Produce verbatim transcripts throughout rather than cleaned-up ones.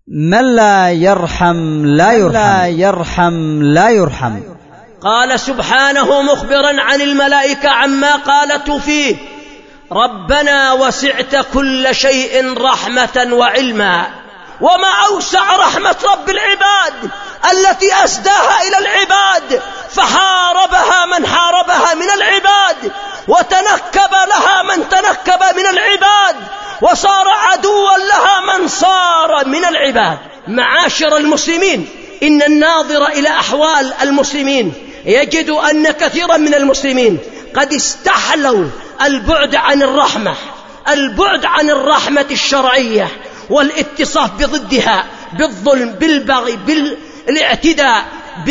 من لا يرحم لا يرحم, لا يرحم لا يرحم. قال سبحانه مخبرا عن الملائكة عما قالت فيه: ربنا وسعت كل شيء رحمة وعلما. وما أوسع رحمة رب العباد التي أسداها إلى العباد، فحاربها من حاربها من العباد، وتنكب لها من تنكب من العباد، وصار عدوا لها من صار من العباد. معاشر المسلمين، إن الناظر إلى أحوال المسلمين يجد أن كثيرا من المسلمين قد استحلوا البعد عن الرحمة، البعد عن الرحمة الشرعية، والاتصاف بضدها، بالظلم، بالبغي، بالاعتداء،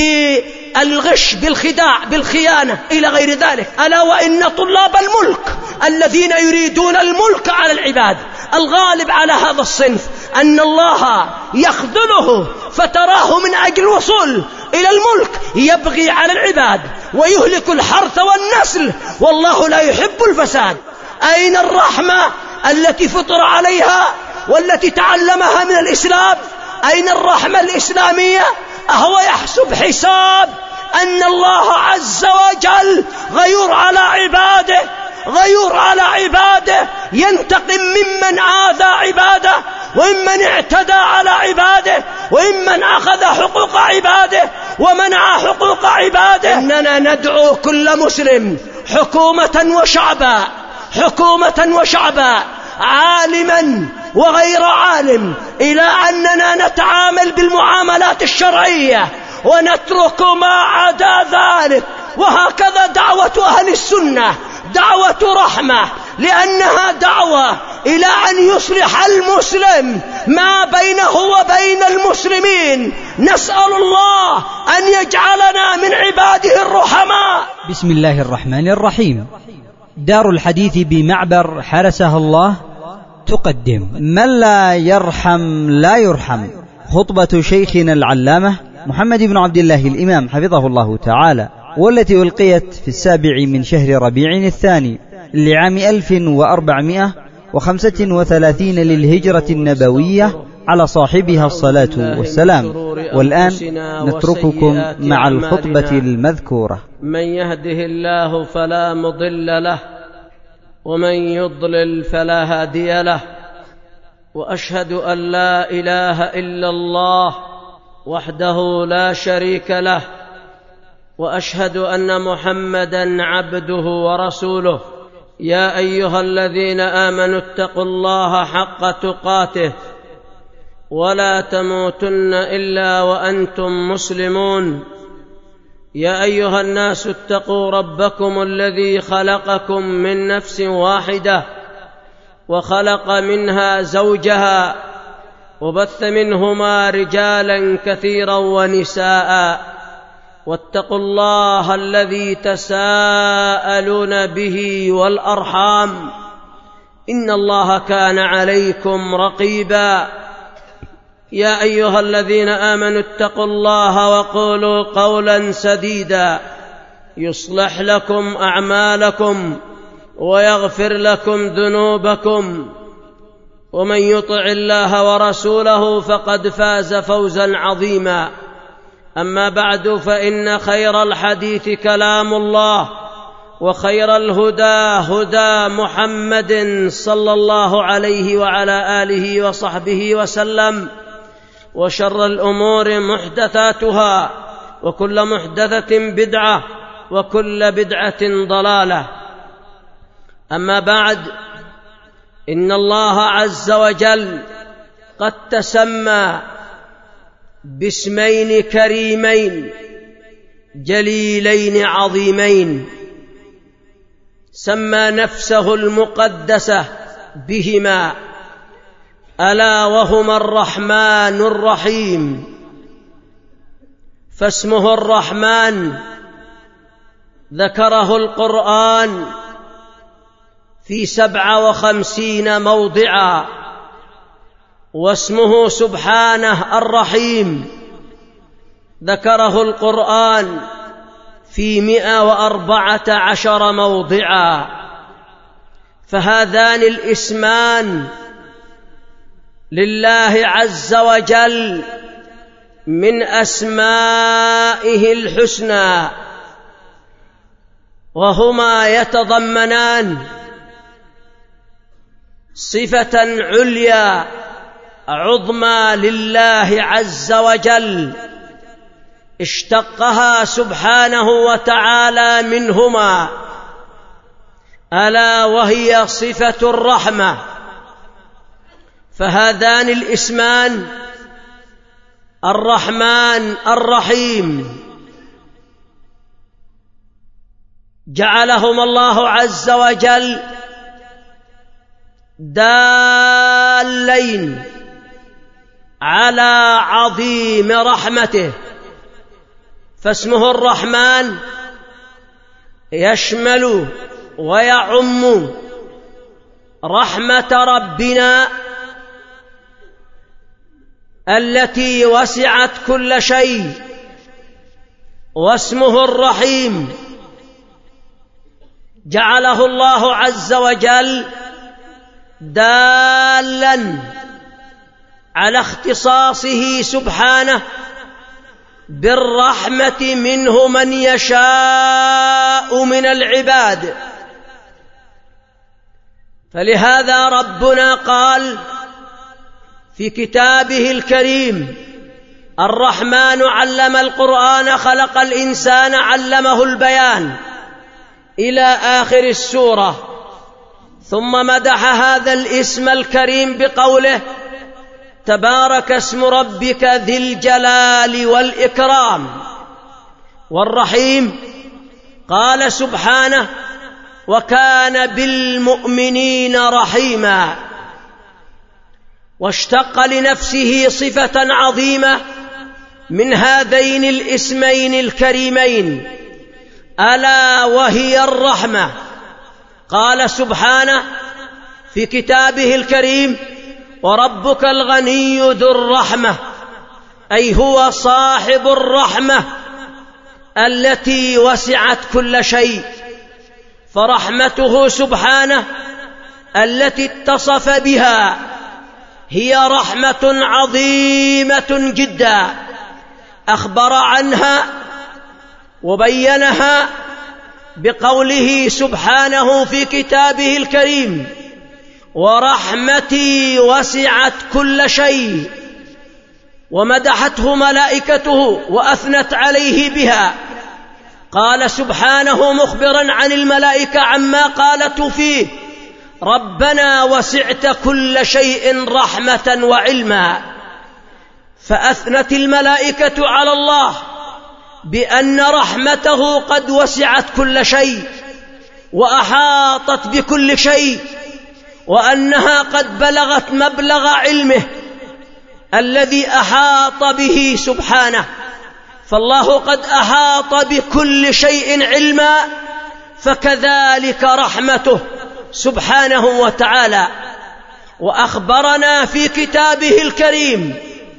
بالغش، بالخداع، بالخيانة، إلى غير ذلك. ألا وإن طلاب الملك الذين يريدون الملك على العباد، الغالب على هذا الصنف أن الله يخذله، فتراه من أجل الوصول إلى الملك يبغي على العباد ويهلك الحرث والنسل، والله لا يحب الفساد. أين الرحمة التي فطر عليها والتي تعلمها من الإسلام؟ أين الرحمة الإسلامية؟ أهو يحسب حساب أن الله عز وجل غيور على عباده، غيور على عباده، ينتقم ممن آذى عباده، وممن اعتدى على عباده، وممن أخذ حقوق عباده ومنع حقوق عباده. إننا ندعو كل مسلم، حكومة وشعبا، حكومة وشعبا، عالما وغير عالم، إلى أننا نتعامل بالمعاملات الشرعية ونترك ما عدا ذلك. وهكذا دعوة أهل السنة دعوة رحمة، لأنها دعوة إلى أن يصلح المسلم ما بينه وبين المسلمين. نسأل الله أن يجعلنا من عباده الرحماء. بسم الله الرحمن الرحيم. دار الحديث بمعبر حرسها الله تقدم من لا يرحم لا يرحم، خطبة شيخنا العلامة محمد بن عبد الله الإمام حفظه الله تعالى، والتي ألقيت في السابع من شهر ربيع الثاني لعام ألف وأربعمائة وخمسة وثلاثين للهجرة النبوية على صاحبها الصلاة والسلام. والآن نترككم مع الخطبة المذكورة. من يهده الله فلا مضل له، ومن يضلل فلا هادي له، وأشهد أن لا إله إلا الله وحده لا شريك له، وأشهد أن محمدًا عبده ورسوله. يا أيها الذين آمنوا اتقوا الله حق تقاته ولا تموتن إلا وأنتم مسلمون. يا أيها الناس اتقوا ربكم الذي خلقكم من نفس واحدة وخلق منها زوجها وبث منهما رجالا كثيرا ونساء، واتقوا الله الذي تساءلون به والأرحام، إن الله كان عليكم رقيبا. يا أيها الذين آمنوا اتقوا الله وقولوا قولا سديدا يصلح لكم أعمالكم ويغفر لكم ذنوبكم، ومن يطع الله ورسوله فقد فاز فوزا عظيما. أما بعد، فإن خير الحديث كلام الله، وخير الهدى هدى محمد صلى الله عليه وعلى آله وصحبه وسلم، وشر الأمور محدثاتها، وكل محدثة بدعة، وكل بدعة ضلالة. أما بعد، إن الله عز وجل قد تسمى باسمين كريمين جليلين عظيمين، سمى نفسه المقدسة بهما، ألا وهما الرحمن الرحيم. فاسمه الرحمن ذكره القرآن في سبع وخمسين موضعا، واسمه سبحانه الرحيم ذكره القرآن في مئة وأربعة عشر موضعا. فهذان الاسمان لله عز وجل من أسمائه الحسنى، وهما يتضمنان صفة عليا عظمى لله عز وجل اشتقها سبحانه وتعالى منهما، ألا وهي صفة الرحمة. فهذان الاسمان الرحمن الرحيم جعلهما الله عز وجل دالين على عظيم رحمته، فاسمه الرحمن يشمل ويعم رحمة ربنا التي وسعت كل شيء، واسمه الرحيم جعله الله عز وجل دالا على اختصاصه سبحانه بالرحمة منه من يشاء من العباد. فلهذا ربنا قال في كتابه الكريم: الرحمن علم القرآن خلق الإنسان علمه البيان، إلى آخر السورة. ثم مدح هذا الاسم الكريم بقوله: تبارك اسم ربك ذي الجلال والإكرام. والرحيم قال سبحانه: وكان بالمؤمنين رحيما، واشتق لنفسه صفة عظيمة من هذين الاسمين الكريمين، ألا وهي الرحمة. قال سبحانه في كتابه الكريم: وربك الغني ذو الرحمة، أي هو صاحب الرحمة التي وسعت كل شيء. فرحمته سبحانه التي اتصف بها هي رحمة عظيمة جدا، أخبر عنها وبينها بقوله سبحانه في كتابه الكريم: ورحمتي وسعت كل شيء. ومدحته ملائكته وأثنت عليه بها. قال سبحانه مخبرا عن الملائكة عما قالت فيه: ربنا وسعت كل شيء رحمة وعلما. فأثنت الملائكة على الله بأن رحمته قد وسعت كل شيء وأحاطت بكل شيء، وأنها قد بلغت مبلغ علمه الذي أحاط به سبحانه. فالله قد أحاط بكل شيء علما، فكذلك رحمته سبحانه وتعالى. وأخبرنا في كتابه الكريم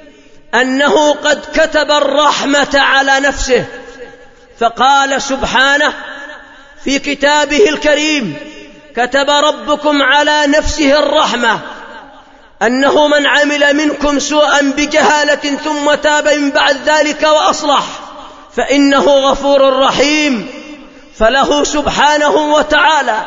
أنه قد كتب الرحمة على نفسه، فقال سبحانه في كتابه الكريم: كتب ربكم على نفسه الرحمة أنه من عمل منكم سوءا بجهالة ثم تاب من بعد ذلك وأصلح فإنه غفور رحيم. فله سبحانه وتعالى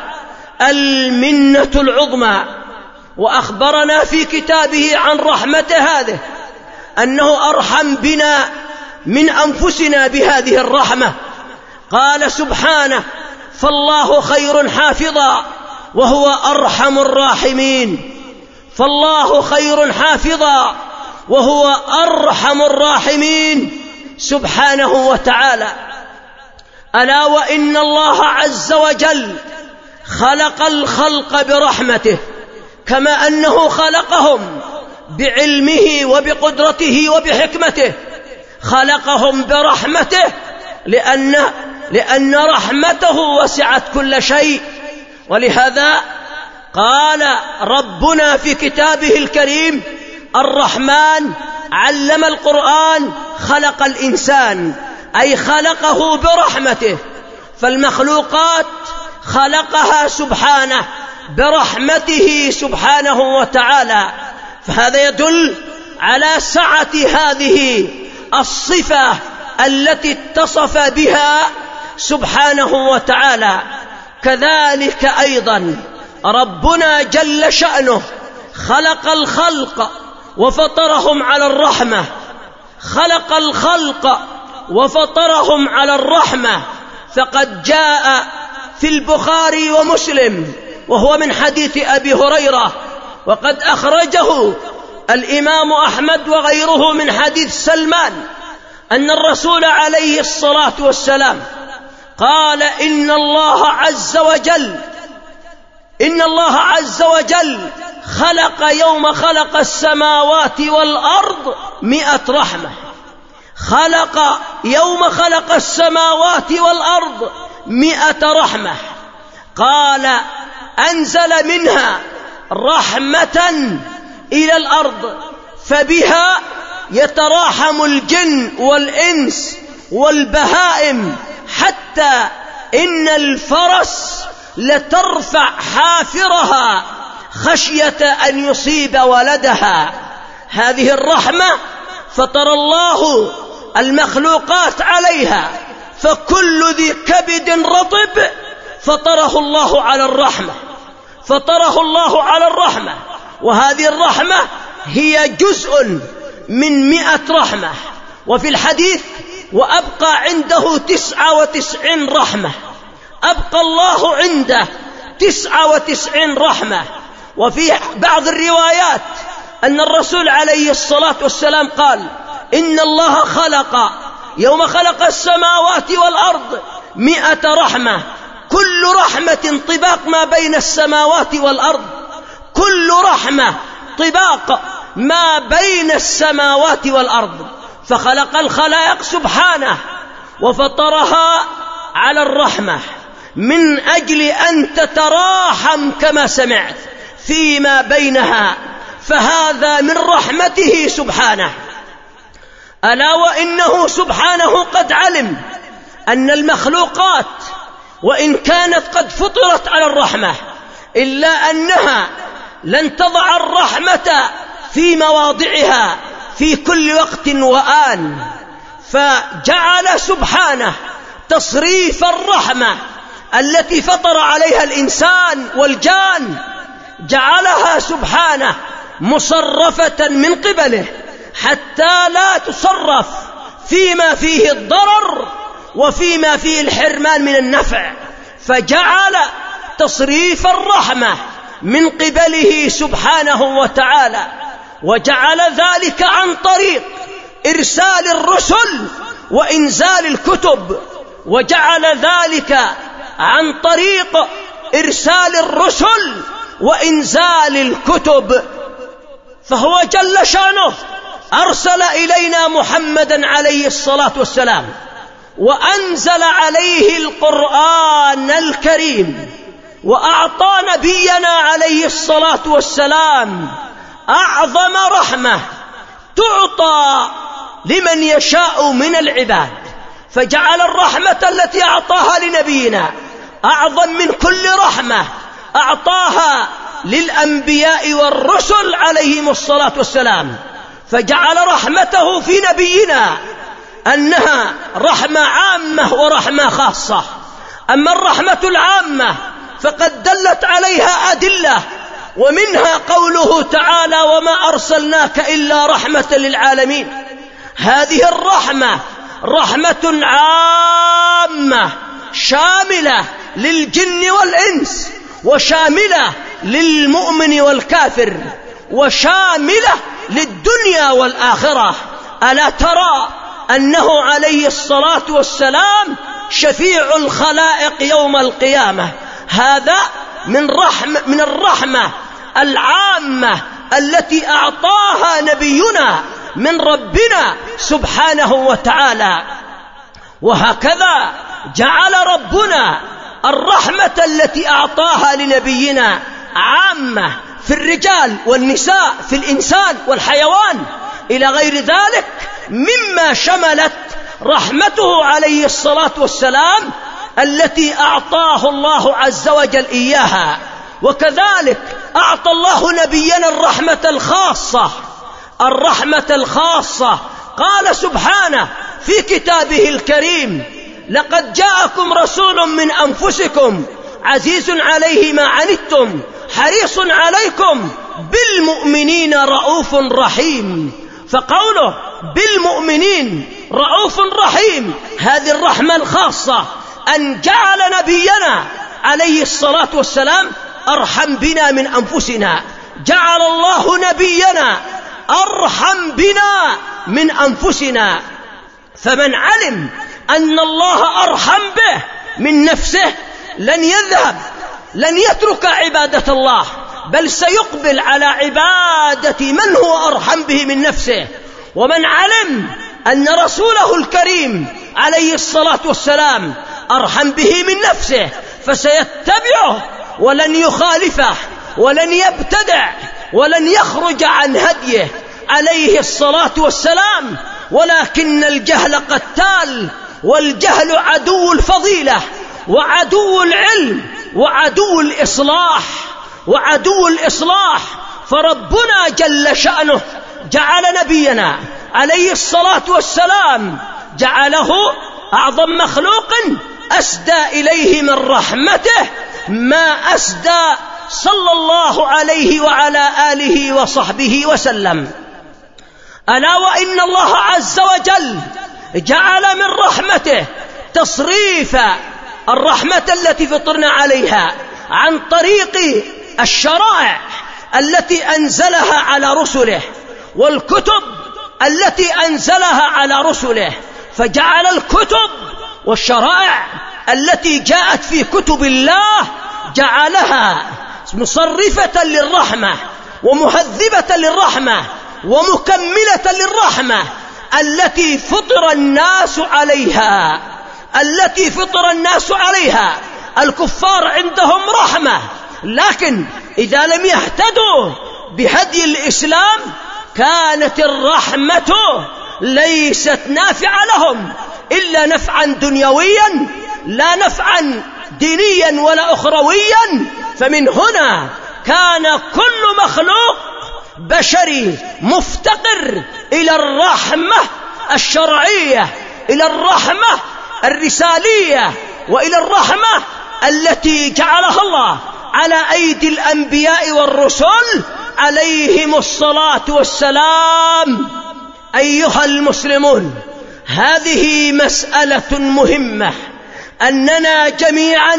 المنة العظمى. وأخبرنا في كتابه عن رحمته هذه أنه أرحم بنا من أنفسنا بهذه الرحمة. قال سبحانه: فالله خير حافظا وهو أرحم الراحمين. فالله خير حافظا وهو أرحم الراحمين سبحانه وتعالى. ألا وإن الله عز وجل خلق الخلق برحمته، كما أنه خلقهم بعلمه وبقدرته وبحكمته، خلقهم برحمته، لأن, لأن رحمته وسعت كل شيء. ولهذا قال ربنا في كتابه الكريم: الرحمن علم القرآن خلق الإنسان، أي خلقه برحمته. فالمخلوقات خلقها سبحانه برحمته سبحانه وتعالى، فهذا يدل على سعة هذه الصفة التي اتصف بها سبحانه وتعالى. كذلك أيضا ربنا جل شأنه خلق الخلق وفطرهم على الرحمة، خلق الخلق وفطرهم على الرحمة. فقد جاء في البخاري ومسلم وهو من حديث أبي هريرة، وقد أخرجه الإمام أحمد وغيره من حديث سلمان، أن الرسول عليه الصلاة والسلام قال إن الله عز وجل إن الله عز وجل خلق يوم خلق السماوات والأرض مئة رحمة، خلق يوم خلق السماوات والأرض مئة رحمة. قال أنزل منها رحمة إلى الأرض فبها يتراحم الجن والإنس والبهائم، حتى إن الفرس لترفع حافرها خشية أن يصيب ولدها. هذه الرحمة فطر الله المخلوقات عليها، فكل ذي كبد رطب فطره الله على الرحمة، فطره الله على الرحمة. وهذه الرحمة هي جزء من مئة رحمة. وفي الحديث وأبقى عنده تسعة وتسعين رحمة، أبقى الله عنده تسعة وتسعين رحمة. وفي بعض الروايات أن الرسول عليه الصلاة والسلام قال إن الله خلق يوم خلق السماوات والأرض مئة رحمة، كل رحمة طباق ما بين السماوات والأرض، كل رحمة طباق ما بين السماوات والأرض. فخلق الخلائق سبحانه وفطرها على الرحمة من أجل أن تتراحم كما سمعت فيما بينها، فهذا من رحمته سبحانه. ألا وإنه سبحانه قد علم أن المخلوقات وإن كانت قد فطرت على الرحمة إلا أنها لن تضع الرحمة في مواضعها في كل وقت وآن، فجعل سبحانه تصريف الرحمة التي فطر عليها الإنسان والجان، جعلها سبحانه مصرفة من قبله حتى لا تصرف فيما فيه الضرر وفيما فيه الحرمان من النفع، فجعل تصريف الرحمة من قبله سبحانه وتعالى، وجعل ذلك عن طريق إرسال الرسل وإنزال الكتب، وجعل ذلك عن طريق إرسال الرسل وإنزال الكتب. فهو جل شأنه أرسل إلينا محمدا عليه الصلاة والسلام وأنزل عليه القرآن الكريم، وأعطى نبينا عليه الصلاة والسلام أعظم رحمة تعطى لمن يشاء من العباد، فجعل الرحمة التي أعطاها لنبينا أعظم من كل رحمة أعطاها للأنبياء والرسل عليهم الصلاة والسلام، فجعل رحمته في نبينا أنها رحمة عامة ورحمة خاصة. أما الرحمة العامة فقد دلت عليها أدلة، ومنها قوله تعالى وما أرسلناك إلا رحمة للعالمين. هذه الرحمة رحمة عامة شاملة للجن والإنس، وشاملة للمؤمن والكافر، وشاملة للدنيا والآخرة. ألا ترى أنه عليه الصلاة والسلام شفيع الخلائق يوم القيامة؟ هذا من رحمة من الرحمة العامة التي أعطاها نبينا من ربنا سبحانه وتعالى. وهكذا جعل ربنا الرحمة التي أعطاها لنبينا عامة في الرجال والنساء، في الإنسان والحيوان إلى غير ذلك مما شملت رحمته عليه الصلاة والسلام التي أعطاه الله عز وجل إياها. وكذلك أعطى الله نبينا الرحمة الخاصة، الرحمة الخاصة. قال سبحانه في كتابه الكريم: لقد جاءكم رسول من أنفسكم عزيز عليه ما عنتم حريص عليكم بالمؤمنين رؤوف رحيم. فقوله بالمؤمنين رؤوف رحيم، هذه الرحمة الخاصة، أن جعل نبينا عليه الصلاة والسلام أرحم بنا من أنفسنا. جعل الله نبينا أرحم بنا من أنفسنا. فمن علم أن الله أرحم به من نفسه لن يذهب، لن يترك عبادة الله، بل سيقبل على عبادة من هو أرحم به من نفسه. ومن علم أن رسوله الكريم عليه الصلاة والسلام أرحم به من نفسه فسيتبعه ولن يخالفه ولن يبتدع ولن يخرج عن هديه عليه الصلاة والسلام. ولكن الجهل قتال، والجهل عدو الفضيلة وعدو العلم وعدو الإصلاح وعدو الإصلاح. فربنا جل شأنه جعل نبينا عليه الصلاة والسلام، جعله أعظم مخلوق أسدى إليه من رحمته ما أسدى صلى الله عليه وعلى آله وصحبه وسلم. ألا وإن الله عز وجل جعل من رحمته تصريف الرحمة التي فطرنا عليها عن طريق الشرائع التي أنزلها على رسله والكتب التي أنزلها على رسله. فجعل الكتب والشرائع التي جاءت في كتب الله جعلها مصرفة للرحمة ومهذبة للرحمة ومكملة للرحمة التي فطر الناس عليها التي فطر الناس عليها. الكفار عندهم رحمة، لكن إذا لم يهتدوا بهدي الإسلام كانت الرحمة ليست نافعة لهم إلا نفعا دنيويا لا نفعا دينيا ولا أخرويا. فمن هنا كان كل مخلوق بشري مفتقر إلى الرحمة الشرعية، إلى الرحمة الرسالية، وإلى الرحمة التي جعلها الله على أيدي الأنبياء والرسل عليهم الصلاة والسلام. أيها المسلمون، هذه مسألة مهمة، أننا جميعا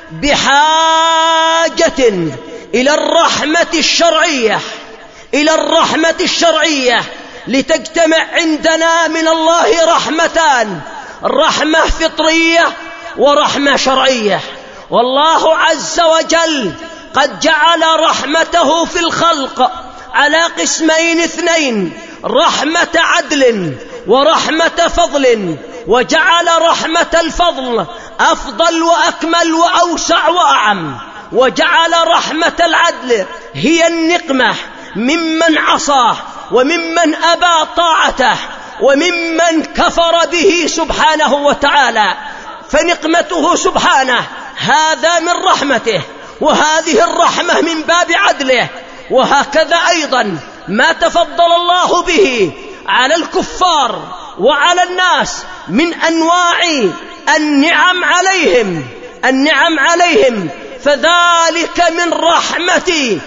بحاجة إلى الرحمة الشرعية إلى الرحمة الشرعية لتجتمع عندنا من الله رحمتان: رحمة فطرية ورحمة شرعية. والله عز وجل قد جعل رحمته في الخلق على قسمين اثنين: رحمة عدل ورحمة فضل. وجعل رحمة الفضل أفضل وأكمل وأوسع وأعم، وجعل رحمة العدل هي النقمة ممن عصاه وممن أبى طاعته وممن كفر به سبحانه وتعالى. فنقمته سبحانه هذا من رحمته، وهذه الرحمة من باب عدله. وهكذا أيضا ما تفضل الله به على الكفار وعلى الناس من أنواع النعم عليهم النعم عليهم فذلك من رحمة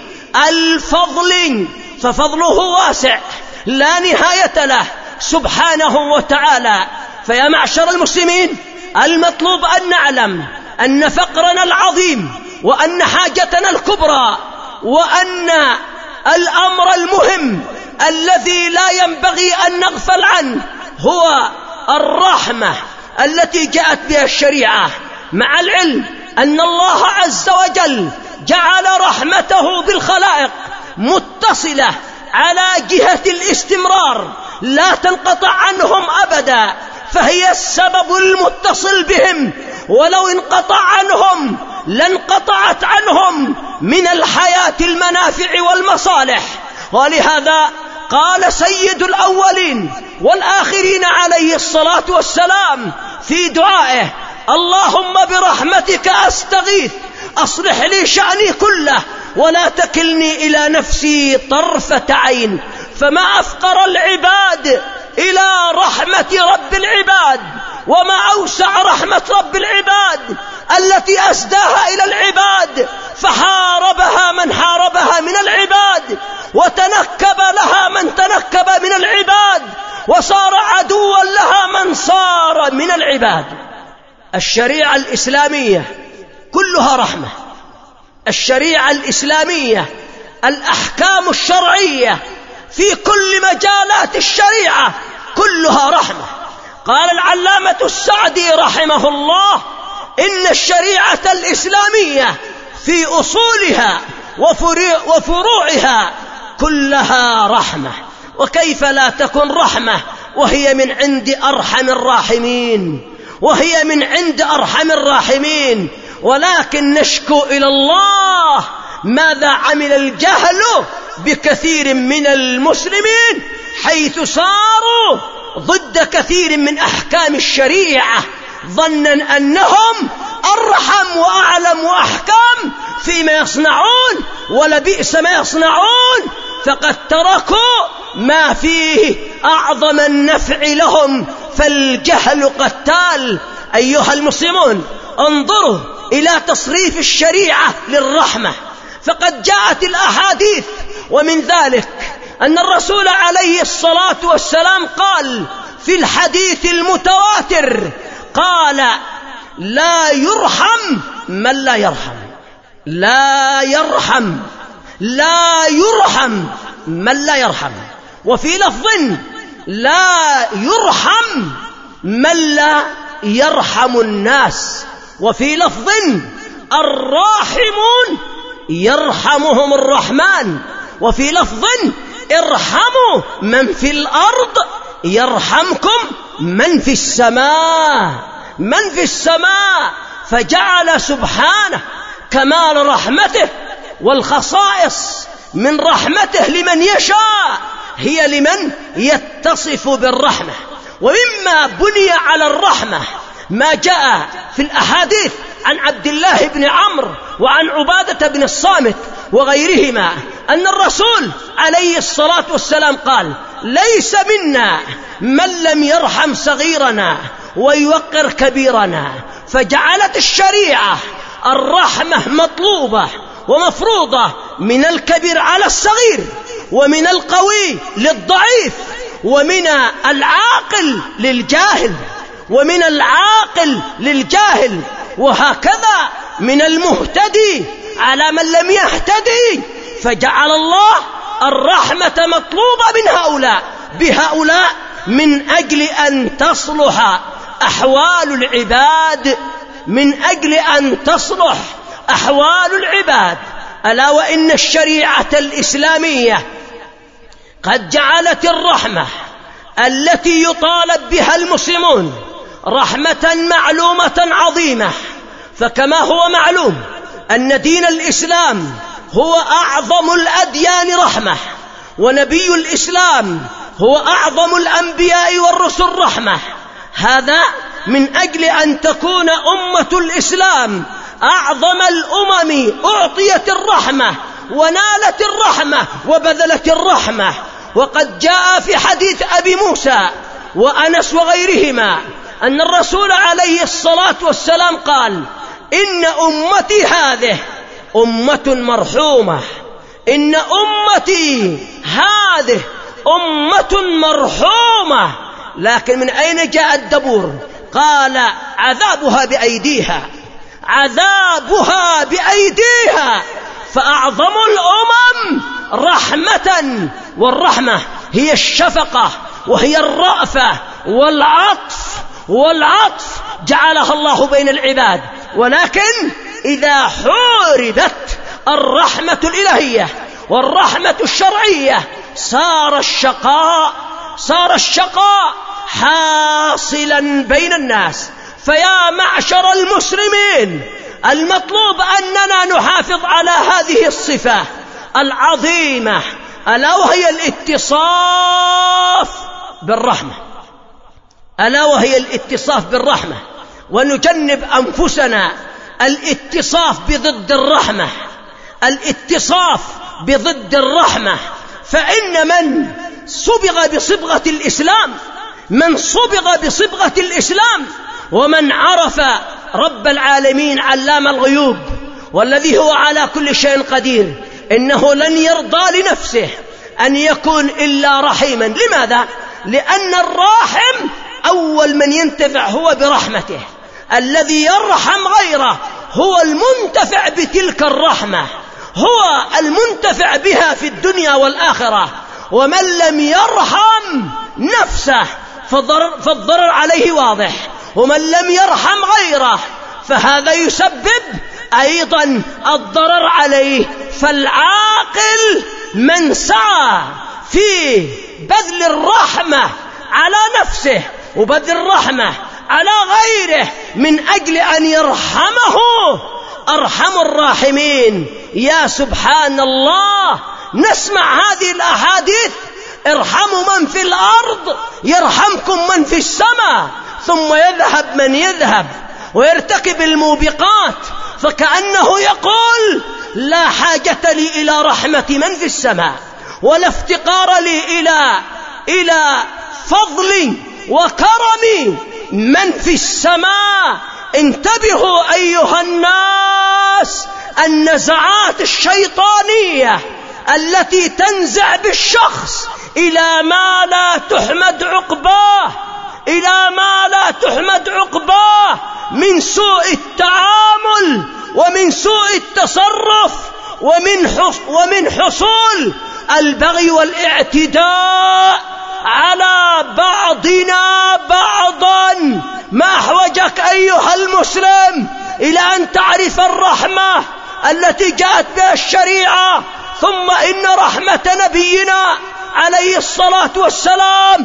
الفضل، ففضله واسع لا نهاية له سبحانه وتعالى. فيا معشر المسلمين، المطلوب أن نعلم أن فقرنا العظيم وأن حاجتنا الكبرى وأن الأمر المهم الذي لا ينبغي أن نغفل عنه هو الرحمة التي جاءت بها الشريعة، مع العلم أن الله عز وجل جعل رحمته بالخلائق متصلة على جهة الاستمرار لا تنقطع عنهم أبدا، فهي السبب المتصل بهم، ولو انقطع عنهم لانقطعت عنهم من الحياة المنافع والمصالح. ولهذا قال سيد الأولين والآخرين عليه الصلاة والسلام في دعائه: اللهم برحمتك أستغيث أصلح لي شأني كله ولا تكلني إلى نفسي طرفة عين. فما أفقر العباد إلى رحمة رب العباد، وما أوسع رحمة رب العباد التي أسداها إلى العباد، فحاربها من حاربها من العباد، وتنكب لها من تنكب من العباد، وصار عدوا لها من صار من العباد. الشريعة الإسلامية كلها رحمة. الشريعة الإسلامية، الأحكام الشرعية في كل مجالات الشريعة كلها رحمة. قال العلامة السعدي رحمه الله: إن الشريعة الإسلامية في أصولها وفروعها كلها رحمة. وكيف لا تكون رحمة وهي من عند أرحم الراحمين، وهي من عند أرحم الراحمين. ولكن نشكو إلى الله ماذا عمل الجهل بكثير من المسلمين، حيث صاروا ضد كثير من أحكام الشريعة، ظنا أنهم أرحم وأعلم وأحكام فيما يصنعون، ولبئس ما يصنعون، فقد تركوا ما فيه أعظم النفع لهم. فالجهل قتال. أيها المسلمون، انظروا إلى تصريف الشريعة للرحمة، فقد جاءت الأحاديث، ومن ذلك أن الرسول عليه الصلاة والسلام قال في الحديث المتواتر، قال: لا يرحم من لا يرحم، لا يرحم لا يرحم من لا يرحم. وفي لفظ: لا يرحم من لا يرحم الناس. وفي لفظ: الراحمون يرحمهم الرحمن. وفي لفظ: ارحموا من في الأرض يرحمكم من في السماء، من في السماء. فجعل سبحانه كمال رحمته والخصائص من رحمته لمن يشاء هي لمن يتصف بالرحمة. ومما بني على الرحمة ما جاء في الأحاديث عن عبد الله بن عمرو وعن عبادة بن الصامت وغيرهما أن الرسول عليه الصلاة والسلام قال: ليس منا من لم يرحم صغيرنا ويوقر كبيرنا. فجعلت الشريعة الرحمة مطلوبة ومفروضة من الكبير على الصغير، ومن القوي للضعيف، ومن العاقل للجاهل، ومن العاقل للجاهل، وهكذا من المهتدي على من لم يهتدي. فجعل الله الرحمة مطلوبة من هؤلاء بهؤلاء من أجل أن تصلح أحوال العباد، من أجل أن تصلح أحوال العباد. ألا وإن الشريعة الإسلامية قد جعلت الرحمة التي يطالب بها المسلمون رحمة معلومة عظيمة. فكما هو معلوم أن دين الإسلام هو أعظم الأديان رحمة، ونبي الإسلام هو أعظم الأنبياء والرسل رحمة، هذا من أجل أن تكون أمة الإسلام أعظم الأمم أعطيت الرحمة ونالت الرحمة وبذلت الرحمة. وقد جاء في حديث أبي موسى وأنس وغيرهما أن الرسول عليه الصلاة والسلام قال: إن أمتي هذه أمة مرحومة، إن أمتي هذه أمة مرحومة. لكن من أين جاء الدبور؟ قال: عذابها بأيديها، عذابها بأيديها. فأعظم الأمم رحمة، والرحمة هي الشفقة وهي الرأفة والعطف، والعطف جعلها الله بين العباد. ولكن إذا حوربت الرحمة الإلهية والرحمة الشرعية صار الشقاء صار الشقاء حاصلا بين الناس. فيا معشر المسلمين، المطلوب أننا نحافظ على هذه الصفة العظيمة، ألا وهي الاتصاف بالرحمة، ألا وهي الاتصاف بالرحمة، ونجنب أنفسنا الاتصاف بضد الرحمة. الاتصاف بضد الرحمة، فإن من صبغ بصبغة الإسلام من صبغ بصبغة الإسلام ومن عرف رب العالمين علام الغيوب والذي هو على كل شيء قدير، إنه لن يرضى لنفسه أن يكون إلا رحيما. لماذا؟ لأن الراحم أول من ينتفع هو برحمته، الذي يرحم غيره هو المنتفع بتلك الرحمة، هو المنتفع بها في الدنيا والآخرة. ومن لم يرحم نفسه فالضرر, فالضرر عليه واضح، ومن لم يرحم غيره فهذا يسبب أيضا الضرر عليه. فالعاقل من سعى في بذل الرحمة على نفسه وبذل الرحمة على غيره من أجل أن يرحمه أرحم الراحمين. يا سبحان الله، نسمع هذه الأحاديث: ارحموا من في الأرض يرحمكم من في السماء، ثم يذهب من يذهب ويرتكب الموبقات، فكأنه يقول: لا حاجة لي إلى رحمة من في السماء، ولا افتقار لي إلى إلى فضل وكرم من في السماء. انتبهوا أيها الناس، النزعات الشيطانية التي تنزع بالشخص إلى ما لا تحمد عقباه إلى ما لا تحمد عقباه من سوء التعامل ومن سوء التصرف ومن ومن حصول البغي والاعتداء على بعضنا بعضا. ما أحوجك أيها المسلم إلى أن تعرف الرحمة التي جاءت بها الشريعة، ثم إن رحمة نبينا عليه الصلاة والسلام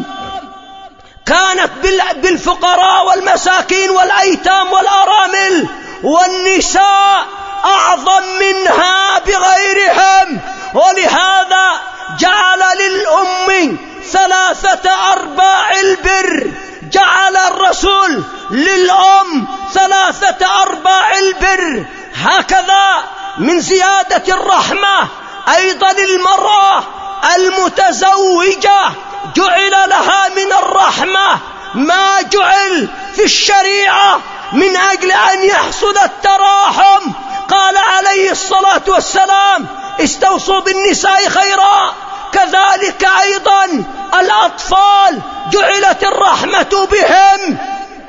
كانت بالفقراء والمساكين والأيتام والأرامل والنساء أعظم منها بغيرهم. ولهذا جعل للأم ثلاثة أرباع البر، جعل الرسول للأم ثلاثة أرباع البر. هكذا من زيادة الرحمة أيضا المرأة المتزوجة جعل لها من الرحمة ما جعل في الشريعة من أجل أن يحصل التراحم. قال عليه الصلاة والسلام: استوصوا بالنساء خيرا. كذلك أيضا الأطفال جعلت الرحمة بهم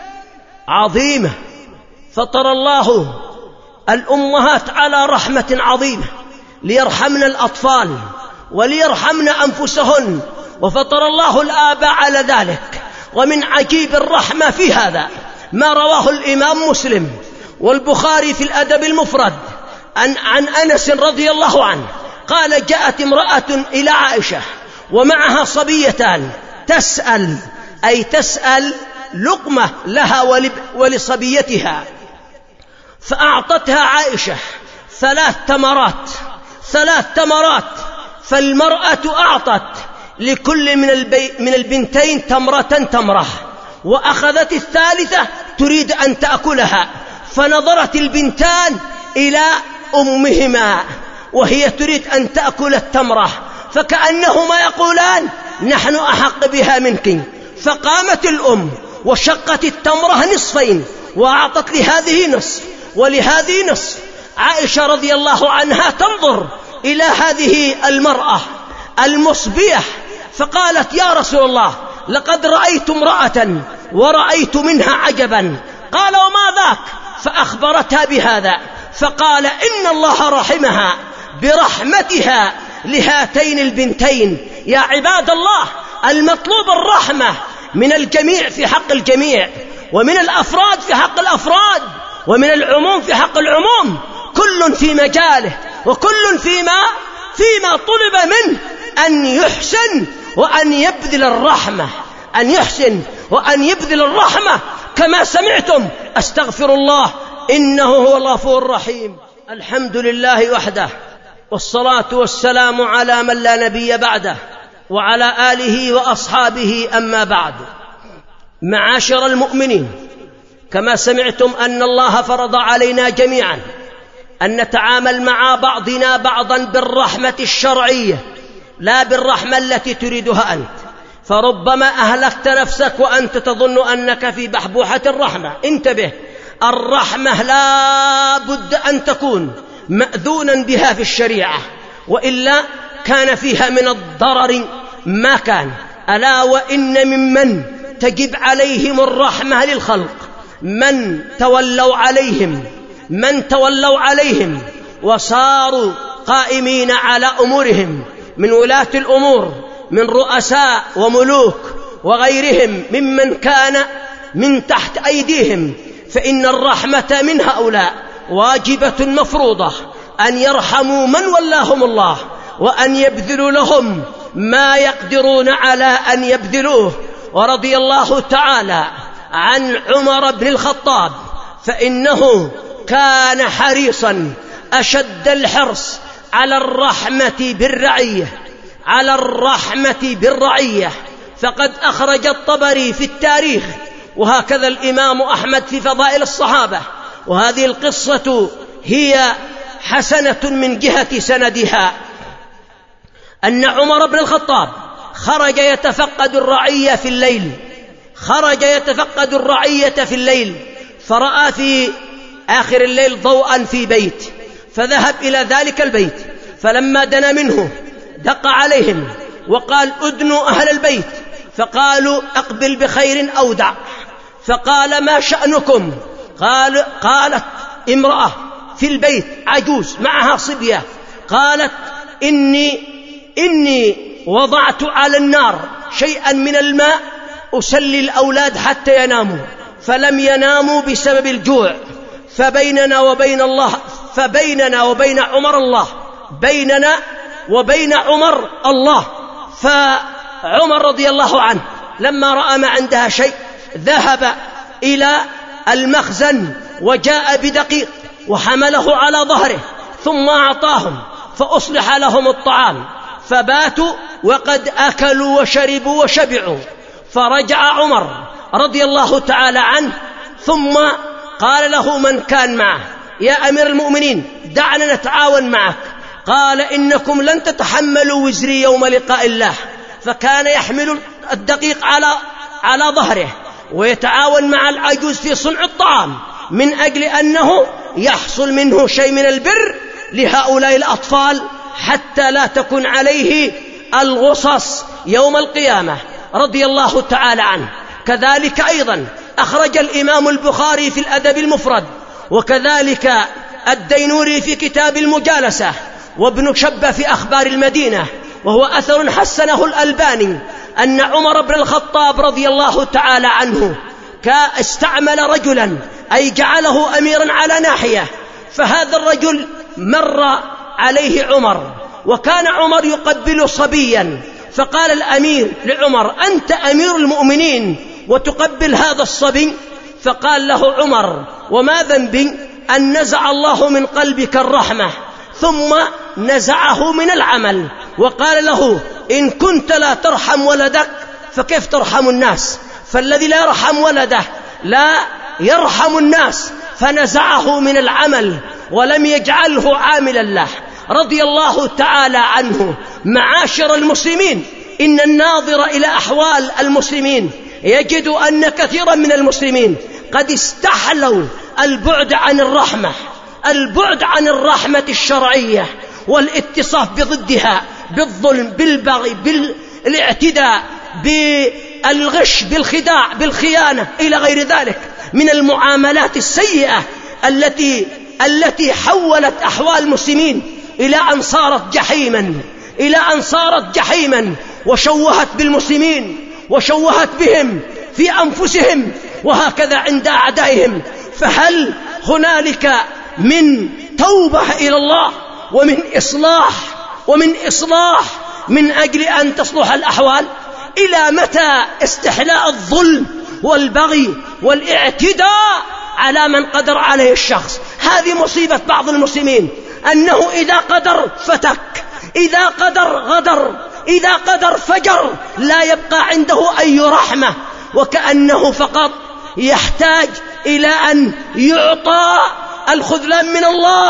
عظيمة. فطر الله الأمهات على رحمة عظيمة ليرحمن الأطفال وليرحمن أنفسهن، وفطر الله الآباء على ذلك. ومن عجيب الرحمة في هذا ما رواه الإمام مسلم والبخاري في الأدب المفرد عن, عن أنس رضي الله عنه قال: جاءت امرأة إلى عائشة ومعها صبيتان تسأل أي تسأل لقمة لها ولصبيتها، فأعطتها عائشة ثلاث تمرات ثلاث تمرات فالمرأة أعطت لكل من, البي من البنتين تمرة تمرة، وأخذت الثالثة تريد أن تأكلها، فنظرت البنتان إلى أمهما وهي تريد أن تأكل التمرة، فكأنهما يقولان: نحن أحق بها منك. فقامت الأم وشقت التمرة نصفين وأعطت لهذه نصف ولهذه نصف. عائشة رضي الله عنها تنظر إلى هذه المرأة المصبية فقالت: يا رسول الله، لقد رأيت امرأة ورأيت منها عجبا. قال: وما ذاك؟ فأخبرتها بهذا، فقال: إن الله رحمها برحمتها لهاتين البنتين. يا عباد الله، المطلوب الرحمة من الجميع في حق الجميع، ومن الأفراد في حق الأفراد، ومن العموم في حق العموم، كل في مجاله وكل فيما فيما طلب منه أن يحسن وأن يبذل الرحمة أن يحسن وأن يبذل الرحمة. كما سمعتم، أستغفر الله إنه هو الغفور الرحيم. الحمد لله وحده، والصلاة والسلام على من لا نبي بعده، وعلى آله وأصحابه. أما بعد، معاشر المؤمنين، كما سمعتم أن الله فرض علينا جميعا أن نتعامل مع بعضنا بعضا بالرحمة الشرعية لا بالرحمة التي تريدها أنت، فربما أهلكت نفسك وأنت تظن أنك في بحبوحة الرحمة. انتبه، الرحمة لا بد أن تكون مأذونا بها في الشريعة، وإلا كان فيها من الضرر ما كان. ألا وإن ممن تجب عليهم الرحمة للخلق من تولوا عليهم من تولوا عليهم وصاروا قائمين على أمورهم من ولاة الأمور، من رؤساء وملوك وغيرهم ممن كان من تحت أيديهم، فإن الرحمة من هؤلاء واجبة مفروضة، أن يرحموا من ولاهم الله، وأن يبذلوا لهم ما يقدرون على أن يبذلوه. ورضي الله تعالى عن عمر بن الخطاب، فإنه كان حريصا أشد الحرص على الرحمة بالرعية على الرحمة بالرعية فقد أخرج الطبري في التاريخ، وهكذا الإمام أحمد في فضائل الصحابة، وهذه القصة هي حسنة من جهة سندها، أن عمر بن الخطاب خرج يتفقد الرعية في الليل خرج يتفقد الرعية في الليل فرأى في آخر الليل ضوءا في بيت، فذهب إلى ذلك البيت، فلما دنا منه دق عليهم وقال: أدنوا أهل البيت. فقالوا: أقبل بخير أو دع. فقال: ما شأنكم؟ قال قالت امرأة في البيت عجوز معها صبية، قالت: إني إني وضعت على النار شيئا من الماء أسلي الأولاد حتى يناموا، فلم يناموا بسبب الجوع، فبيننا وبين الله فبيننا وبين عمر الله بيننا وبين عمر الله فعمر رضي الله عنه لما رأى ما عندها شيء ذهب إلى المخزن وجاء بدقيق وحمله على ظهره ثم أعطاهم، فأصلح لهم الطعام، فباتوا وقد أكلوا وشربوا وشبعوا. فرجع عمر رضي الله تعالى عنه ثم قال له من كان معه: يا أمير المؤمنين، دعنا نتعاون معك. قال: إنكم لن تتحملوا وزري يوم لقاء الله. فكان يحمل الدقيق على على ظهره ويتعاون مع العجوز في صنع الطعام من أجل أنه يحصل منه شيء من البر لهؤلاء الأطفال حتى لا تكون عليه الغصص يوم القيامة، رضي الله تعالى عنه. كذلك أيضا أخرج الإمام البخاري في الأدب المفرد، وكذلك الدينوري في كتاب المجالسة، وابن شبة في أخبار المدينة، وهو أثر حسنه الألباني، أن عمر بن الخطاب رضي الله تعالى عنه استعمل رجلا أي جعله أميرا على ناحية، فهذا الرجل مر عليه عمر وكان عمر يقبل صبيا، فقال الأمير لعمر: أنت أمير المؤمنين وتقبل هذا الصبي؟ فقال له عمر: وما ذنبي أن نزع الله من قلبك الرحمة ثم نزعه من العمل. وقال له: إن كنت لا ترحم ولدك فكيف ترحم الناس؟ فالذي لا يرحم ولده لا يرحم الناس، فنزعه من العمل ولم يجعله عاملا له، رضي الله تعالى عنه. معاشر المسلمين، إن الناظر إلى أحوال المسلمين يجد أن كثيرا من المسلمين قد استحلوا البعد عن الرحمة البعد عن الرحمة الشرعية والاتصاف بضدها، بالظلم، بالبغي، بالاعتداء، بالغش، بالخداع، بالخيانة، إلى غير ذلك من المعاملات السيئة التي التي حولت أحوال المسلمين إلى أن صارت جحيما إلى أن صارت جحيما وشوهت بالمسلمين وشوهت بهم في أنفسهم، وهكذا عند أعدائهم. فهل هنالك من توبة إلى الله ومن إصلاح ومن إصلاح من أجل أن تصلح الأحوال؟ إلى متى استحلاء الظلم والبغي والاعتداء على من قدر عليه الشخص؟ هذه مصيبة بعض المسلمين، أنه إذا قدر فتك، إذا قدر غدر، إذا قدر فجر، لا يبقى عنده أي رحمة، وكأنه فقط يحتاج إلى أن يعطى الخذلان من الله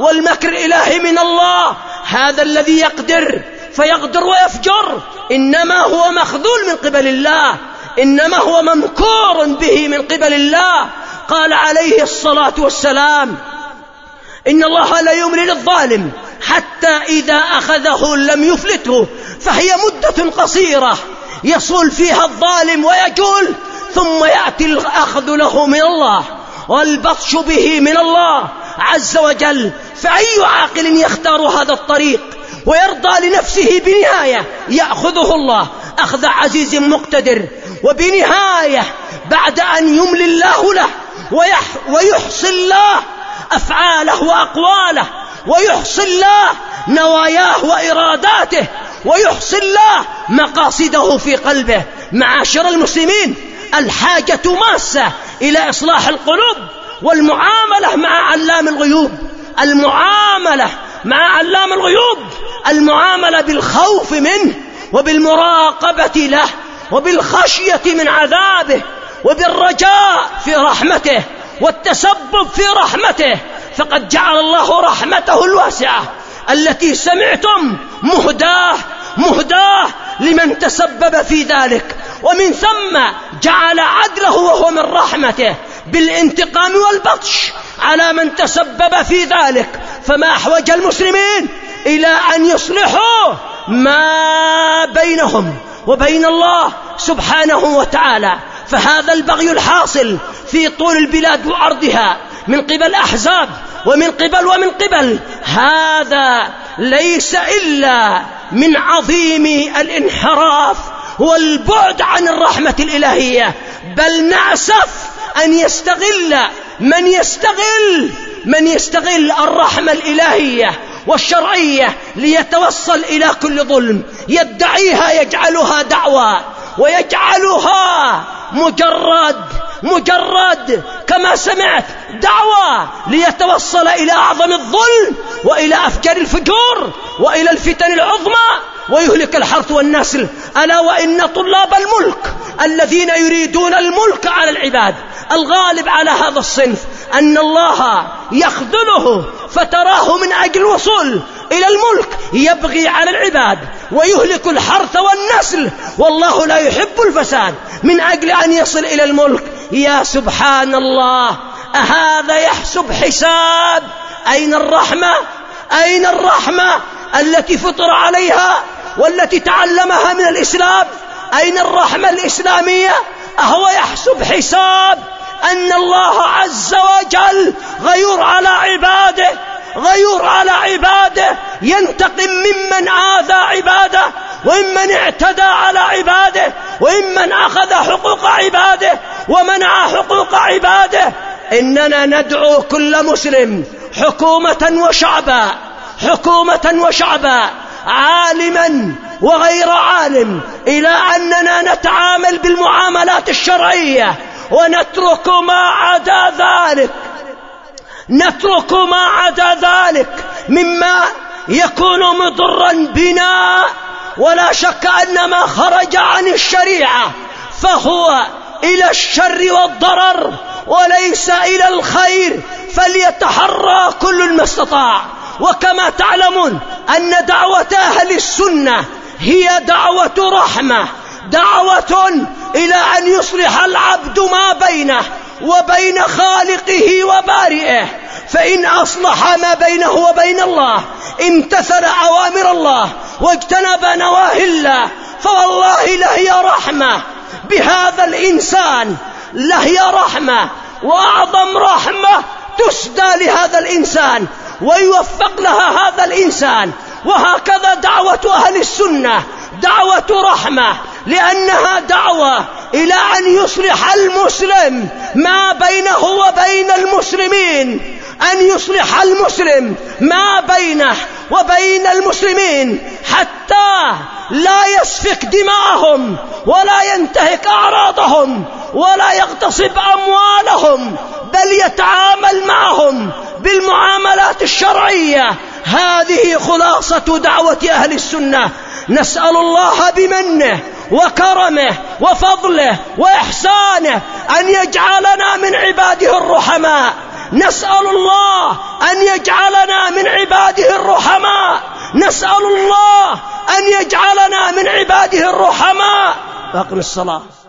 والمكر الإلهي من الله. هذا الذي يقدر فيغدر ويفجر إنما هو مخذول من قبل الله، إنما هو ممكور به من قبل الله. قال عليه الصلاة والسلام: إن الله لا يملي للظالم حتى إذا أخذه لم يفلته، فهي مدة قصيرة يصول فيها الظالم ويجول، ثم يأتي الأخذ له من الله والبطش به من الله عز وجل. فأي عاقل يختار هذا الطريق ويرضى لنفسه بنهاية يأخذه الله أخذ عزيز مقتدر، وبنهاية بعد أن يملي الله له ويحصي الله أفعاله وأقواله، ويحصي الله نواياه وإراداته، ويحصي الله مقاصده في قلبه. معاشر المسلمين، الحاجة ماسة إلى إصلاح القلوب والمعاملة مع علام الغيوب، المعاملة مع علام الغيوب، المعاملة بالخوف منه وبالمراقبة له وبالخشية من عذابه وبالرجاء في رحمته والتسبب في رحمته. فقد جعل الله رحمته الواسعة التي سمعتم مهداه مهداه لمن تسبب في ذلك، ومن ثم جعل عدله وهو من رحمته بالانتقام والبطش على من تسبب في ذلك. فما أحوج المسلمين إلى أن يصلحوا ما بينهم وبين الله سبحانه وتعالى. فهذا البغي الحاصل في طول البلاد وعرضها من قبل أحزاب ومن قبل ومن قبل، هذا ليس إلا من عظيم الانحراف والبعد عن الرحمة الإلهية. بل نأسف أن يستغل من يستغل من يستغل الرحمة الإلهية والشرعية ليتوصل إلى كل ظلم يدعيها، يجعلها دعوة ويجعلها مجرد مجرد كما سمعت دعوة ليتوصل إلى أعظم الظلم وإلى أفجر الفجور وإلى الفتن العظمى ويهلك الحرث والنسل. ألا وإن طلاب الملك الذين يريدون الملك على العباد، الغالب على هذا الصنف أن الله يخذله، فتراه من أجل الوصول إلى الملك يبغي على العباد ويهلك الحرث والنسل، والله لا يحب الفساد من أجل أن يصل إلى الملك. يا سبحان الله، أهذا يحسب حساب؟ أين الرحمة؟ أين الرحمة التي فطر عليها والتي تعلمها من الإسلام؟ أين الرحمة الإسلامية؟ أهو يحسب حساب أن الله عز وجل غيور على عباده، غيور على عباده، ينتقم ممن آذى عباده وممن اعتدى على عباده وممن أخذ حقوق عباده ومنع حقوق عباده. إننا ندعو كل مسلم، حكومة وشعبا، حكومة وشعبا، عالما وغير عالم، إلى أننا نتعامل بالمعاملات الشرعية ونترك ما عدا ذلك نترك ما عدا ذلك مما يكون مضرا بنا. ولا شك أن ما خرج عن الشريعة فهو إلى الشر والضرر وليس إلى الخير، فليتحرى كل ما استطاع. وكما تعلمون أن دعوة أهل السنة هي دعوة رحمة، دعوة إلى أن يصلح العبد ما بينه وبين خالقه وبارئه، فإن أصلح ما بينه وبين الله، امتثل أوامر الله واجتنب نواهي الله، فوالله لهي رحمة بهذا الإنسان، لهي رحمة وأعظم رحمة تسدى لهذا الإنسان ويوفق لها هذا الإنسان. وهكذا دعوة أهل السنة دعوة رحمة، لأنها دعوة إلى أن يصلح المسلم ما بينه وبين المسلمين، أن يصلح المسلم ما بينه وبين المسلمين حتى لا يسفك دماءهم ولا ينتهك أعراضهم ولا يغتصب أموالهم، بل يتعامل معهم بالمعاملات الشرعية. هذه خلاصة دعوة أهل السنة. نسأل الله بمنه وكرمه وفضله وإحسانه أن يجعلنا من عباده الرحماء، نسأل الله أن يجعلنا من عباده الرحماء، نسأل الله أن يجعلنا من عباده الرحماء. أقم الصلاة.